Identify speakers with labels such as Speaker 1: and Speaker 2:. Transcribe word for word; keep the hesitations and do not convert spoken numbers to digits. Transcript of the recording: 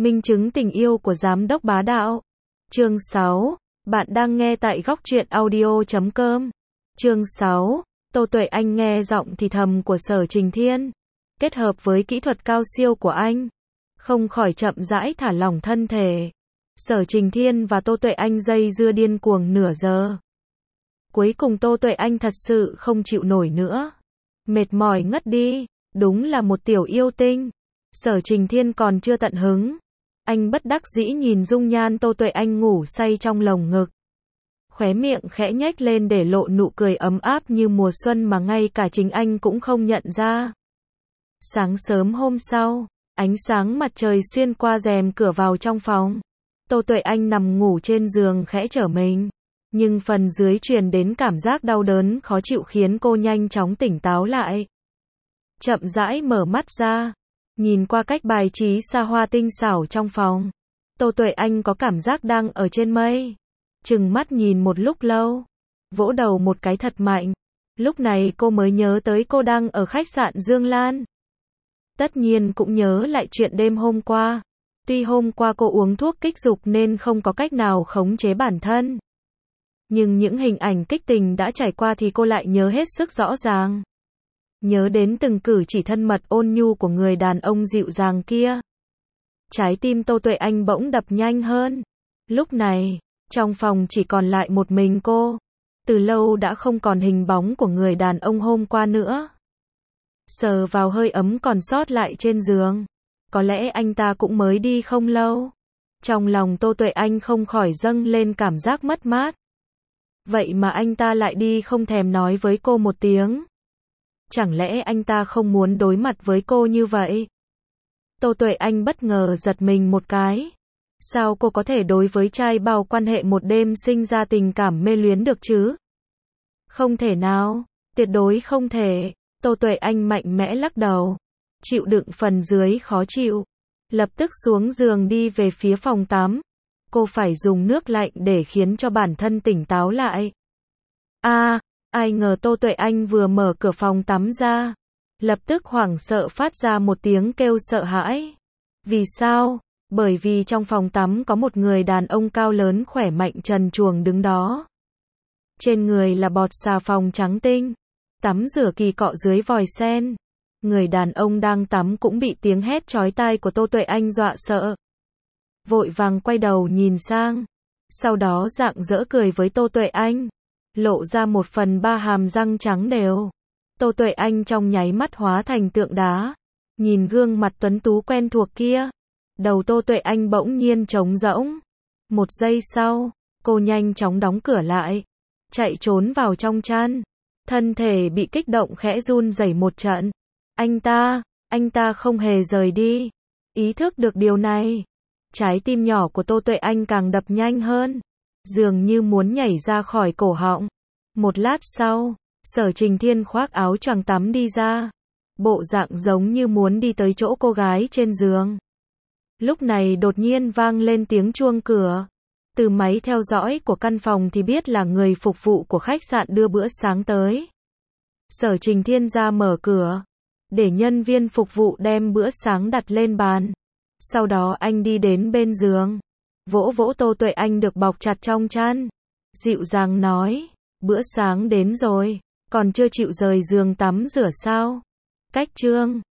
Speaker 1: Minh chứng tình yêu của giám đốc bá đạo. Chương sáu. Bạn đang nghe tại góc truyện audio chấm com. Chương sáu. Tô Tuệ Anh nghe giọng thì thầm của Sở Trình Thiên, kết hợp với kỹ thuật cao siêu của anh, không khỏi chậm rãi thả lỏng thân thể. Sở Trình Thiên và Tô Tuệ Anh dây dưa điên cuồng nửa giờ. Cuối cùng Tô Tuệ Anh thật sự không chịu nổi nữa, mệt mỏi ngất đi. Đúng là một tiểu yêu tinh. Sở Trình Thiên còn chưa tận hứng, anh bất đắc dĩ nhìn dung nhan Tô Tuệ Anh ngủ say trong lồng ngực, khóe miệng khẽ nhếch lên để lộ nụ cười ấm áp như mùa xuân mà ngay cả chính anh cũng không nhận ra. Sáng sớm hôm sau, ánh sáng mặt trời xuyên qua rèm cửa vào trong phòng. Tô Tuệ Anh nằm ngủ trên giường khẽ trở mình, nhưng phần dưới truyền đến cảm giác đau đớn khó chịu khiến cô nhanh chóng tỉnh táo lại. Chậm rãi mở mắt ra, nhìn qua cách bài trí xa hoa tinh xảo trong phòng, Tô Tuệ Anh có cảm giác đang ở trên mây. Trừng mắt nhìn một lúc lâu, vỗ đầu một cái thật mạnh. Lúc này cô mới nhớ tới cô đang ở khách sạn Dương Lan. Tất nhiên cũng nhớ lại chuyện đêm hôm qua. Tuy hôm qua cô uống thuốc kích dục nên không có cách nào khống chế bản thân, nhưng những hình ảnh kích tình đã trải qua thì cô lại nhớ hết sức rõ ràng. Nhớ đến từng cử chỉ thân mật ôn nhu của người đàn ông dịu dàng kia. Trái tim Tô Tuệ Anh bỗng đập nhanh hơn. Lúc này, trong phòng chỉ còn lại một mình cô. Từ lâu đã không còn hình bóng của người đàn ông hôm qua nữa. Sờ vào hơi ấm còn sót lại trên giường. Có lẽ anh ta cũng mới đi không lâu. Trong lòng Tô Tuệ Anh không khỏi dâng lên cảm giác mất mát. Vậy mà anh ta lại đi không thèm nói với cô một tiếng. Chẳng lẽ anh ta không muốn đối mặt với cô như vậy? Tô Tuệ Anh bất ngờ giật mình một cái. Sao cô có thể đối với trai bao quan hệ một đêm sinh ra tình cảm mê luyến được chứ? Không thể nào, tuyệt đối không thể. Tô Tuệ Anh mạnh mẽ lắc đầu, chịu đựng phần dưới khó chịu, lập tức xuống giường đi về phía phòng tắm. Cô phải dùng nước lạnh để khiến cho bản thân tỉnh táo lại. A, à, ai ngờ Tô Tuệ Anh vừa mở cửa phòng tắm ra, lập tức hoảng sợ phát ra một tiếng kêu sợ hãi. Vì sao? Bởi vì trong phòng tắm có một người đàn ông cao lớn khỏe mạnh trần truồng đứng đó. Trên người là bọt xà phòng trắng tinh, tắm rửa kỳ cọ dưới vòi sen. Người đàn ông đang tắm cũng bị tiếng hét chói tai của Tô Tuệ Anh dọa sợ. Vội vàng quay đầu nhìn sang, sau đó rạng rỡ cười với Tô Tuệ Anh, lộ ra một phần ba hàm răng trắng đều. Tô Tuệ Anh trong nháy mắt hóa thành tượng đá, nhìn gương mặt tuấn tú quen thuộc kia. Đầu Tô Tuệ Anh bỗng nhiên trống rỗng. Một giây sau, cô nhanh chóng đóng cửa lại, chạy trốn vào trong chăn. Thân thể bị kích động khẽ run rẩy một trận. Anh ta, anh ta không hề rời đi. Ý thức được điều này, trái tim nhỏ của Tô Tuệ Anh càng đập nhanh hơn, dường như muốn nhảy ra khỏi cổ họng. Một lát sau, Sở Trình Thiên khoác áo choàng tắm đi ra, bộ dạng giống như muốn đi tới chỗ cô gái trên giường. Lúc này đột nhiên vang lên tiếng chuông cửa. Từ máy theo dõi của căn phòng thì biết là người phục vụ của khách sạn đưa bữa sáng tới. Sở Trình Thiên ra mở cửa, để nhân viên phục vụ đem bữa sáng đặt lên bàn. Sau đó anh đi đến bên giường, vỗ vỗ Tô Tuệ Anh được bọc chặt trong chăn, dịu dàng nói, bữa sáng đến rồi, còn chưa chịu rời giường tắm rửa sao? Cách trương,